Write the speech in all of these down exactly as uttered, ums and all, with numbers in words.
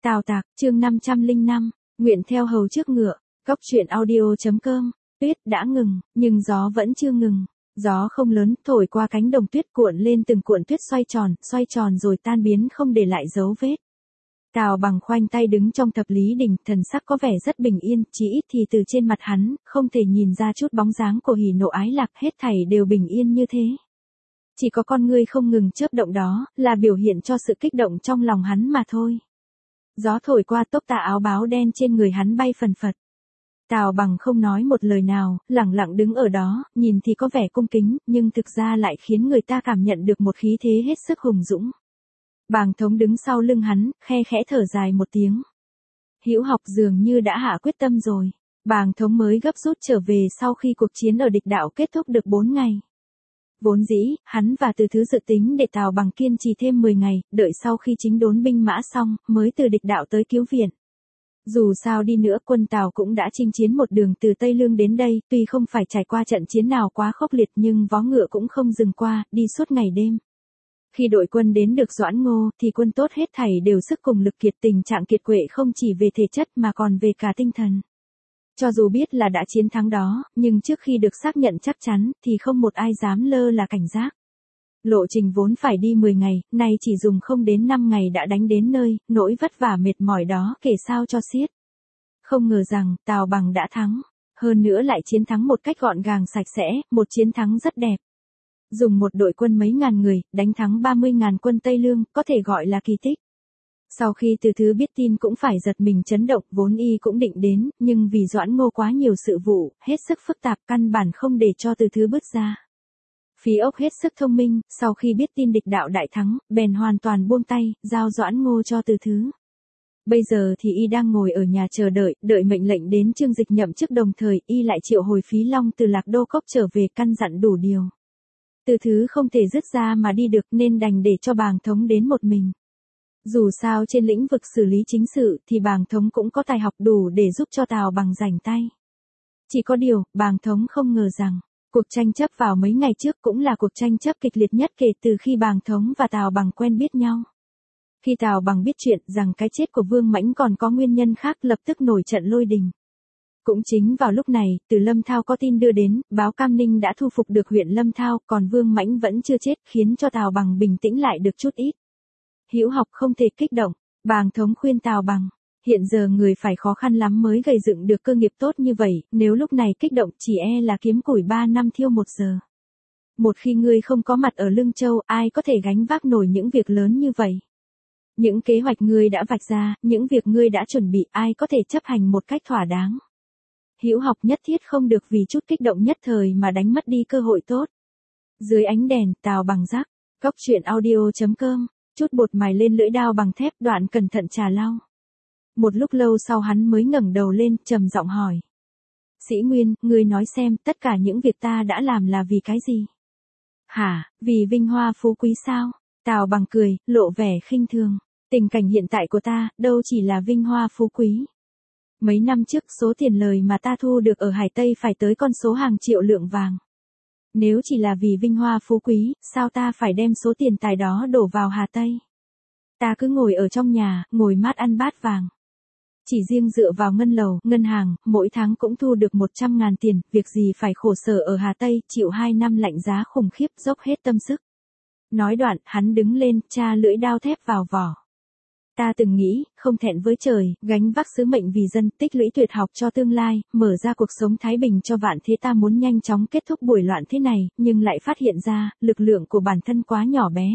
Tào Tạc, chương năm trăm lẻ năm, nguyện theo hầu trước ngựa, Cốc truyện audio.com, tuyết đã ngừng, nhưng gió vẫn chưa ngừng. Gió không lớn, thổi qua cánh đồng tuyết cuộn lên từng cuộn tuyết xoay tròn, xoay tròn rồi tan biến không để lại dấu vết. Tào Bằng khoanh tay đứng trong thập lý đỉnh, thần sắc có vẻ rất bình yên, chỉ ít thì từ trên mặt hắn, không thể nhìn ra chút bóng dáng của hỉ nộ ái lạc, hết thảy đều bình yên như thế. Chỉ có con ngươi không ngừng chớp động đó, là biểu hiện cho sự kích động trong lòng hắn mà thôi. Gió thổi qua tóc tà áo báo đen trên người hắn bay phần phật. Tào Bằng không nói một lời nào, lẳng lặng đứng ở đó, nhìn thì có vẻ cung kính, nhưng thực ra lại khiến người ta cảm nhận được một khí thế hết sức hùng dũng. Bàng Thống đứng sau lưng hắn, khe khẽ thở dài một tiếng. Hữu Học dường như đã hạ quyết tâm rồi. Bàng Thống mới gấp rút trở về sau khi cuộc chiến ở địch đạo kết thúc được bốn ngày. Vốn dĩ, hắn và Từ Thứ dự tính để Tào Bằng kiên trì thêm mười ngày, đợi sau khi chính đốn binh mã xong, mới từ địch đạo tới cứu viện. Dù sao đi nữa quân Tào cũng đã chinh chiến một đường từ Tây Lương đến đây, tuy không phải trải qua trận chiến nào quá khốc liệt nhưng vó ngựa cũng không dừng qua, đi suốt ngày đêm. Khi đội quân đến được Doãn Ngô thì quân tốt hết thảy đều sức cùng lực kiệt, tình trạng kiệt quệ không chỉ về thể chất mà còn về cả tinh thần. Cho dù biết là đã chiến thắng đó, nhưng trước khi được xác nhận chắc chắn thì không một ai dám lơ là cảnh giác. Lộ trình vốn phải đi mười ngày, nay chỉ dùng không đến năm ngày đã đánh đến nơi, nỗi vất vả mệt mỏi đó kể sao cho xiết. Không ngờ rằng, Tào Bằng đã thắng, hơn nữa lại chiến thắng một cách gọn gàng sạch sẽ, một chiến thắng rất đẹp. Dùng một đội quân mấy ngàn người, đánh thắng ba mươi ngàn quân Tây Lương, có thể gọi là kỳ tích. Sau khi Từ Thứ biết tin cũng phải giật mình chấn động, vốn y cũng định đến, nhưng vì Doãn Ngô quá nhiều sự vụ, hết sức phức tạp, căn bản không để cho Từ Thứ bước ra. Phí Ốc hết sức thông minh, sau khi biết tin địch đạo đại thắng, bèn hoàn toàn buông tay, giao Doãn Ngô cho Từ Thứ. Bây giờ thì y đang ngồi ở nhà chờ đợi, đợi mệnh lệnh đến Trương Dịch nhậm chức, đồng thời y lại triệu hồi Phí Long từ Lạc Đô Cốc trở về căn dặn đủ điều. Từ Thứ không thể dứt ra mà đi được nên đành để cho Bàng Thống đến một mình. Dù sao trên lĩnh vực xử lý chính sự thì Bàng Thống cũng có tài học đủ để giúp cho Tào Bằng rảnh tay. Chỉ có điều, Bàng Thống không ngờ rằng, cuộc tranh chấp vào mấy ngày trước cũng là cuộc tranh chấp kịch liệt nhất kể từ khi Bàng Thống và Tào Bằng quen biết nhau. Khi Tào Bằng biết chuyện rằng cái chết của Vương Mãnh còn có nguyên nhân khác, lập tức nổi trận lôi đình. Cũng chính vào lúc này, từ Lâm Thao có tin đưa đến, báo Cam Ninh đã thu phục được huyện Lâm Thao, còn Vương Mãnh vẫn chưa chết, khiến cho Tào Bằng bình tĩnh lại được chút ít. Hữu Học không thể kích động, Bàng Thống khuyên Tào Bằng, hiện giờ người phải khó khăn lắm mới gầy dựng được cơ nghiệp tốt như vậy, nếu lúc này kích động chỉ e là kiếm củi ba năm thiêu một giờ. Một khi ngươi không có mặt ở Lương Châu, ai có thể gánh vác nổi những việc lớn như vậy? Những kế hoạch ngươi đã vạch ra, những việc ngươi đã chuẩn bị, ai có thể chấp hành một cách thỏa đáng? Hữu Học nhất thiết không được vì chút kích động nhất thời mà đánh mất đi cơ hội tốt. Dưới ánh đèn, Tào Bằng giác, Cốc truyện audio.com, chút bột mài lên lưỡi dao bằng thép, Đoạn cẩn thận trà lau. Một lúc lâu sau hắn mới ngẩng đầu lên, trầm giọng hỏi. Sĩ Nguyên, ngươi nói xem, tất cả những việc ta đã làm là vì cái gì? Hả, vì vinh hoa phú quý sao? Tào Bằng cười, lộ vẻ khinh thường. Tình cảnh hiện tại của ta, đâu chỉ là vinh hoa phú quý. Mấy năm trước số tiền lời mà ta thu được ở Hải Tây phải tới con số hàng triệu lượng vàng. Nếu chỉ là vì vinh hoa phú quý, sao ta phải đem số tiền tài đó đổ vào Hà Tây? Ta cứ ngồi ở trong nhà, ngồi mát ăn bát vàng. Chỉ riêng dựa vào ngân lầu, ngân hàng, mỗi tháng cũng thu được một trăm ngàn tiền, việc gì phải khổ sở ở Hà Tây, chịu hai năm lạnh giá khủng khiếp, dốc hết tâm sức. Nói đoạn, hắn đứng lên, tra lưỡi dao thép vào vỏ. Ta từng nghĩ, không thẹn với trời, gánh vác sứ mệnh vì dân, tích lũy tuyệt học cho tương lai, mở ra cuộc sống thái bình cho vạn thế, ta muốn nhanh chóng kết thúc buổi loạn thế này, nhưng lại phát hiện ra, lực lượng của bản thân quá nhỏ bé.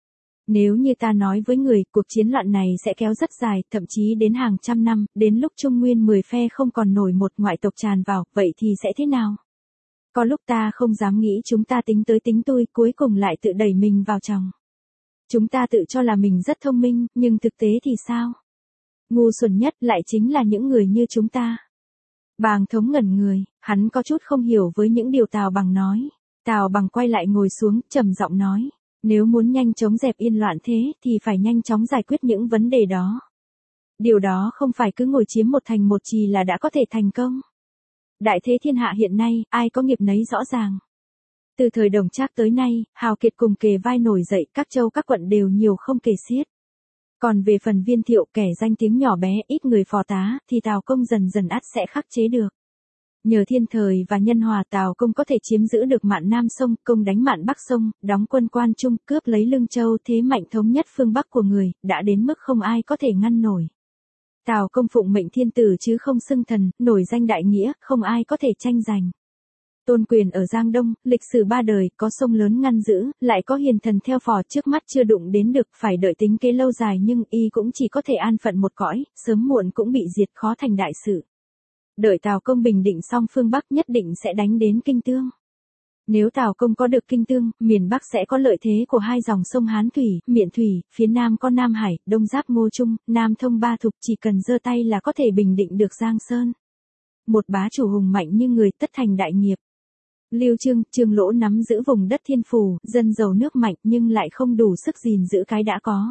Nếu như ta nói với người, cuộc chiến loạn này sẽ kéo rất dài, thậm chí đến hàng trăm năm, đến lúc Trung Nguyên mười phe không còn nổi một ngoại tộc tràn vào, vậy thì sẽ thế nào? Có lúc ta không dám nghĩ chúng ta tính tới tính lui, cuối cùng lại tự đẩy mình vào chòng. Chúng ta tự cho là mình rất thông minh, nhưng thực tế thì sao? Ngu xuẩn nhất lại chính là những người như chúng ta. Bàng Thống ngẩn người, hắn có chút không hiểu với những điều Tào Bằng nói. Tào Bằng quay lại ngồi xuống, trầm giọng nói, nếu muốn nhanh chóng dẹp yên loạn thế, thì phải nhanh chóng giải quyết những vấn đề đó. Điều đó không phải cứ ngồi chiếm một thành một trì là đã có thể thành công. Đại thế thiên hạ hiện nay, ai có nghiệp nấy rõ ràng. Từ thời Đồng Trác tới nay, hào kiệt cùng kề vai nổi dậy, các châu các quận đều nhiều không kể xiết. Còn về phần Viên Thiệu kẻ danh tiếng nhỏ bé ít người phò tá thì Tào Công dần dần ắt sẽ khắc chế được. Nhờ thiên thời và nhân hòa Tào Công có thể chiếm giữ được mạn Nam sông, công đánh mạn Bắc sông, đóng quân Quan Trung, cướp lấy Lương Châu, thế mạnh thống nhất phương Bắc của người, đã đến mức không ai có thể ngăn nổi. Tào Công phụng mệnh thiên tử chứ không xưng thần, nổi danh đại nghĩa, không ai có thể tranh giành. Tôn quyền ở Giang Đông, lịch sử ba đời, có sông lớn ngăn giữ, lại có hiền thần theo phò, trước mắt chưa đụng đến được, phải đợi tính kế lâu dài nhưng y cũng chỉ có thể an phận một cõi, sớm muộn cũng bị diệt, khó thành đại sự. Đợi Tào Công bình định xong phương Bắc nhất định sẽ đánh đến Kinh Tương. Nếu Tào Công có được Kinh Tương, miền Bắc sẽ có lợi thế của hai dòng sông Hán Thủy, Miện Thủy, phía Nam có Nam Hải, Đông giáp Ngô Trung, Nam thông Ba Thục, chỉ cần giơ tay là có thể bình định được Giang Sơn. Một bá chủ hùng mạnh như người tất thành đại nghiệp. Lưu Trương, Trương Lỗ nắm giữ vùng đất Thiên Phủ, dân giàu nước mạnh nhưng lại không đủ sức gìn giữ cái đã có.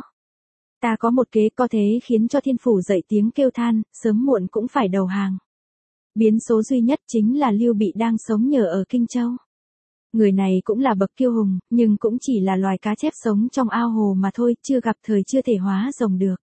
Ta có một kế có thế khiến cho Thiên Phủ dậy tiếng kêu than, sớm muộn cũng phải đầu hàng. Biến số duy nhất chính là Lưu Bị đang sống nhờ ở Kinh Châu. Người này cũng là bậc kiêu hùng, nhưng cũng chỉ là loài cá chép sống trong ao hồ mà thôi, chưa gặp thời chưa thể hóa rồng được.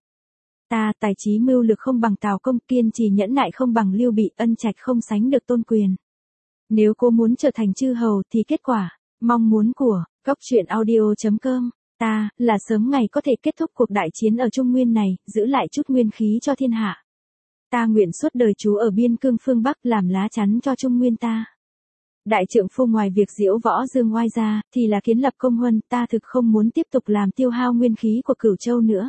Ta tài trí mưu lược không bằng Tào Công, kiên trì nhẫn nại không bằng Lưu Bị, ân trạch không sánh được Tôn Quyền. Nếu cô muốn trở thành chư hầu thì kết quả, mong muốn của, góc truyện audio chấm com, ta, là sớm ngày có thể kết thúc cuộc đại chiến ở Trung Nguyên này, giữ lại chút nguyên khí cho thiên hạ. Ta nguyện suốt đời trú ở biên cương phương Bắc làm lá chắn cho Trung Nguyên ta. Đại trượng phu ngoài việc diễu võ dương oai ra, thì là kiến lập công huân, ta thực không muốn tiếp tục làm tiêu hao nguyên khí của Cửu Châu nữa.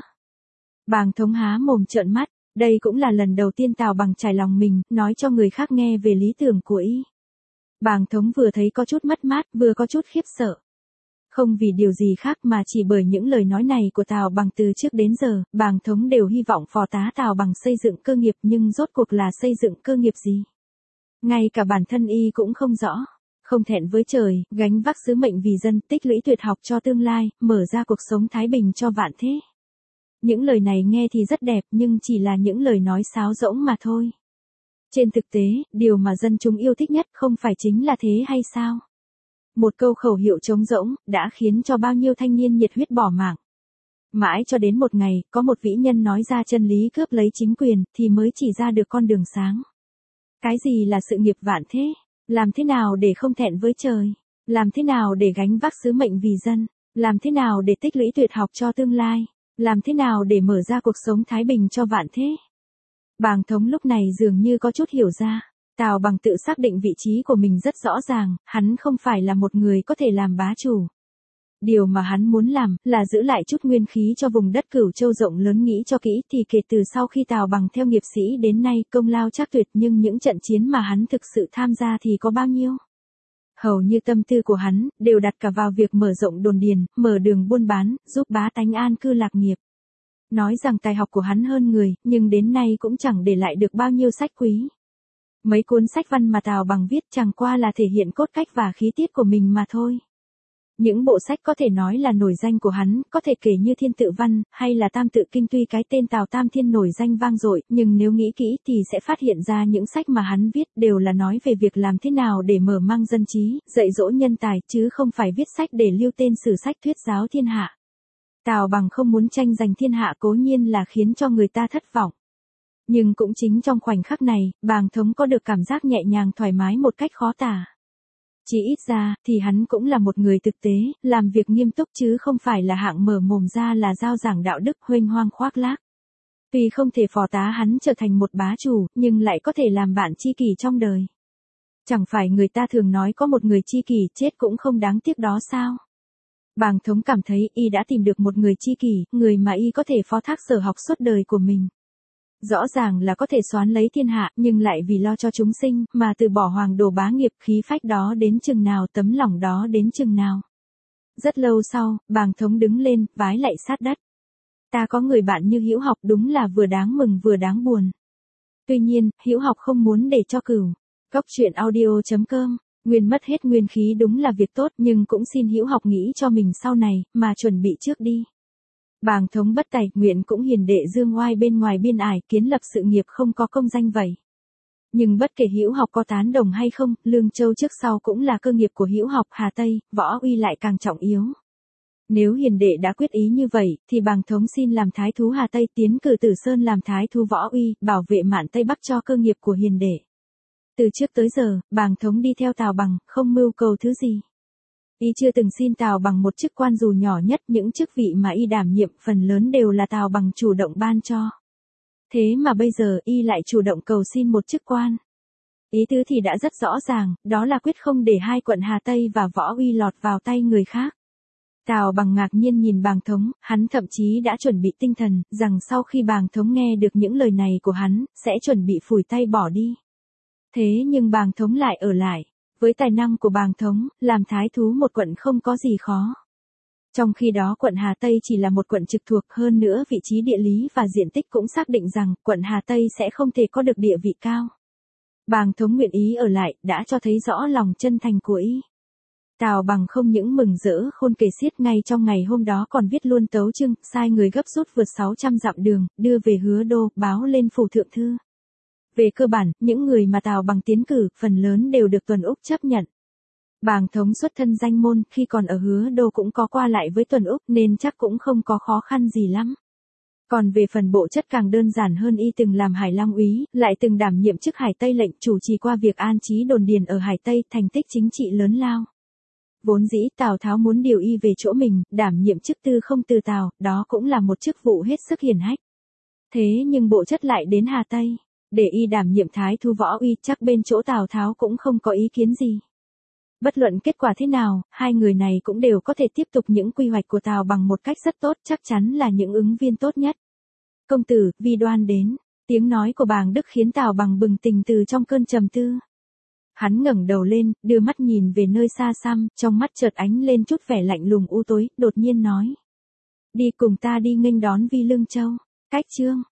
Bàng Thống há mồm trợn mắt, đây cũng là lần đầu tiên Tào Bằng trải lòng mình, nói cho người khác nghe về lý tưởng của y. Bàng Thống vừa thấy có chút mất mát, vừa có chút khiếp sợ. Không vì điều gì khác mà chỉ bởi những lời nói này của Tào Bằng từ trước đến giờ, Bàng Thống đều hy vọng phò tá Tào Bằng xây dựng cơ nghiệp nhưng rốt cuộc là xây dựng cơ nghiệp gì. Ngay cả bản thân y cũng không rõ, không thẹn với trời, gánh vác sứ mệnh vì dân, tích lũy tuyệt học cho tương lai, mở ra cuộc sống thái bình cho vạn thế. Những lời này nghe thì rất đẹp nhưng chỉ là những lời nói sáo rỗng mà thôi. Trên thực tế, điều mà dân chúng yêu thích nhất không phải chính là thế hay sao? Một câu khẩu hiệu trống rỗng, đã khiến cho bao nhiêu thanh niên nhiệt huyết bỏ mạng. Mãi cho đến một ngày, có một vĩ nhân nói ra chân lý cướp lấy chính quyền, thì mới chỉ ra được con đường sáng. Cái gì là sự nghiệp vạn thế? Làm thế nào để không thẹn với trời? Làm thế nào để gánh vác sứ mệnh vì dân? Làm thế nào để tích lũy tuyệt học cho tương lai? Làm thế nào để mở ra cuộc sống thái bình cho vạn thế? Bàng Thống lúc này dường như có chút hiểu ra. Tào Bằng tự xác định vị trí của mình rất rõ ràng, hắn không phải là một người có thể làm bá chủ. Điều mà hắn muốn làm là giữ lại chút nguyên khí cho vùng đất Cửu Châu rộng lớn, nghĩ cho kỹ thì kể từ sau khi Tào Bằng theo nghiệp sĩ đến nay công lao chắc tuyệt, nhưng những trận chiến mà hắn thực sự tham gia thì có bao nhiêu? Hầu như tâm tư của hắn đều đặt cả vào việc mở rộng đồn điền, mở đường buôn bán, giúp bá tánh an cư lạc nghiệp. Nói rằng tài học của hắn hơn người, nhưng đến nay cũng chẳng để lại được bao nhiêu sách quý. Mấy cuốn sách văn mà Tào Bằng viết chẳng qua là thể hiện cốt cách và khí tiết của mình mà thôi. Những bộ sách có thể nói là nổi danh của hắn, có thể kể như Thiên Tự Văn, hay là Tam Tự Kinh, tuy cái tên Tào Tam Thiên nổi danh vang dội, nhưng nếu nghĩ kỹ thì sẽ phát hiện ra những sách mà hắn viết đều là nói về việc làm thế nào để mở mang dân trí, dạy dỗ nhân tài, chứ không phải viết sách để lưu tên sử sách thuyết giáo thiên hạ. Tào Bằng không muốn tranh giành thiên hạ cố nhiên là khiến cho người ta thất vọng. Nhưng cũng chính trong khoảnh khắc này, Bàng Thống có được cảm giác nhẹ nhàng thoải mái một cách khó tả. Chỉ ít ra, thì hắn cũng là một người thực tế, làm việc nghiêm túc chứ không phải là hạng mở mồm ra là giao giảng đạo đức huênh hoang khoác lác. Tuy không thể phò tá hắn trở thành một bá chủ, nhưng lại có thể làm bạn tri kỷ trong đời. Chẳng phải người ta thường nói có một người tri kỷ chết cũng không đáng tiếc đó sao? Bàng Thống cảm thấy y đã tìm được một người tri kỷ, người mà y có thể phó thác sở học suốt đời của mình. Rõ ràng là có thể soán lấy thiên hạ, nhưng lại vì lo cho chúng sinh, mà từ bỏ hoàng đồ bá nghiệp, khí phách đó đến chừng nào, tấm lòng đó đến chừng nào. Rất lâu sau, Bàng Thống đứng lên, vái lạy sát đất. Ta có người bạn như Hữu Học, đúng là vừa đáng mừng vừa đáng buồn. Tuy nhiên, Hữu Học không muốn để cho Cửu. Góc truyện audio chấm com, nguyên mất hết nguyên khí đúng là việc tốt, nhưng cũng xin Hữu Học nghĩ cho mình sau này, mà chuẩn bị trước đi. Bàng Thống bất tài, nguyện cũng hiền đệ dương oai bên ngoài biên ải, kiến lập sự nghiệp không có công danh vậy. Nhưng bất kể Hữu Học có tán đồng hay không, Lương Châu trước sau cũng là cơ nghiệp của Hữu Học, Hà Tây, võ uy lại càng trọng yếu. Nếu hiền đệ đã quyết ý như vậy, thì bàng thống xin làm thái thú Hà Tây, tiến cử Tử Sơn làm thái thú Võ Uy, bảo vệ mạn Tây Bắc cho cơ nghiệp của hiền đệ. Từ trước tới giờ, bàng thống đi theo Tào Bằng, không mưu cầu thứ gì. Y chưa từng xin Tào Bằng một chức quan dù nhỏ nhất, những chức vị mà y đảm nhiệm phần lớn đều là Tào Bằng chủ động ban cho. Thế mà bây giờ y lại chủ động cầu xin một chức quan. Ý tứ thì đã rất rõ ràng, đó là quyết không để hai quận Hà Tây và Võ Uy lọt vào tay người khác. Tào Bằng ngạc nhiên nhìn bàng thống, hắn thậm chí đã chuẩn bị tinh thần, rằng sau khi bàng thống nghe được những lời này của hắn, sẽ chuẩn bị phủi tay bỏ đi. Thế nhưng bàng thống lại ở lại. Với tài năng của bàng thống, làm thái thú một quận không có gì khó. Trong khi đó quận Hà Tây chỉ là một quận trực thuộc, hơn nữa vị trí địa lý và diện tích cũng xác định rằng quận Hà Tây sẽ không thể có được địa vị cao. Bàng thống nguyện ý ở lại, đã cho thấy rõ lòng chân thành của y. Tào Bằng không những mừng rỡ khôn kể xiết, ngay trong ngày hôm đó còn viết luôn tấu chương, sai người gấp rút vượt sáu trăm dặm đường, đưa về Hứa Đô, báo lên phủ thượng thư. Về cơ bản, những người mà Tào Bằng tiến cử, phần lớn đều được Tuần Úc chấp nhận. Bàng thống xuất thân danh môn, khi còn ở Hứa Đô cũng có qua lại với Tuần Úc nên chắc cũng không có khó khăn gì lắm. Còn về phần bộ chất càng đơn giản hơn, y từng làm Hải Long úy, lại từng đảm nhiệm chức Hải Tây lệnh, chủ trì qua việc an trí đồn điền ở Hải Tây, thành tích chính trị lớn lao. Vốn dĩ Tào Tháo muốn điều y về chỗ mình, đảm nhiệm chức tư không từ Tào, đó cũng là một chức vụ hết sức hiển hách. Thế nhưng bộ chất lại đến Hà Tây, để y đảm nhiệm thái thú Võ Uy, chắc bên chỗ Tào Tháo cũng không có ý kiến gì. Bất luận kết quả thế nào, hai người này cũng đều có thể tiếp tục những quy hoạch của Tào Bằng một cách rất tốt, chắc chắn là những ứng viên tốt nhất. Công tử, Vi Đoan đến. Tiếng nói của bàng Đức khiến Tào Bằng bừng tỉnh từ trong cơn trầm tư. Hắn ngẩng đầu lên, đưa mắt nhìn về nơi xa xăm, trong mắt chợt ánh lên chút vẻ lạnh lùng u tối, đột nhiên nói. Đi cùng ta đi nghênh đón Vi Lương Châu. Cách chương.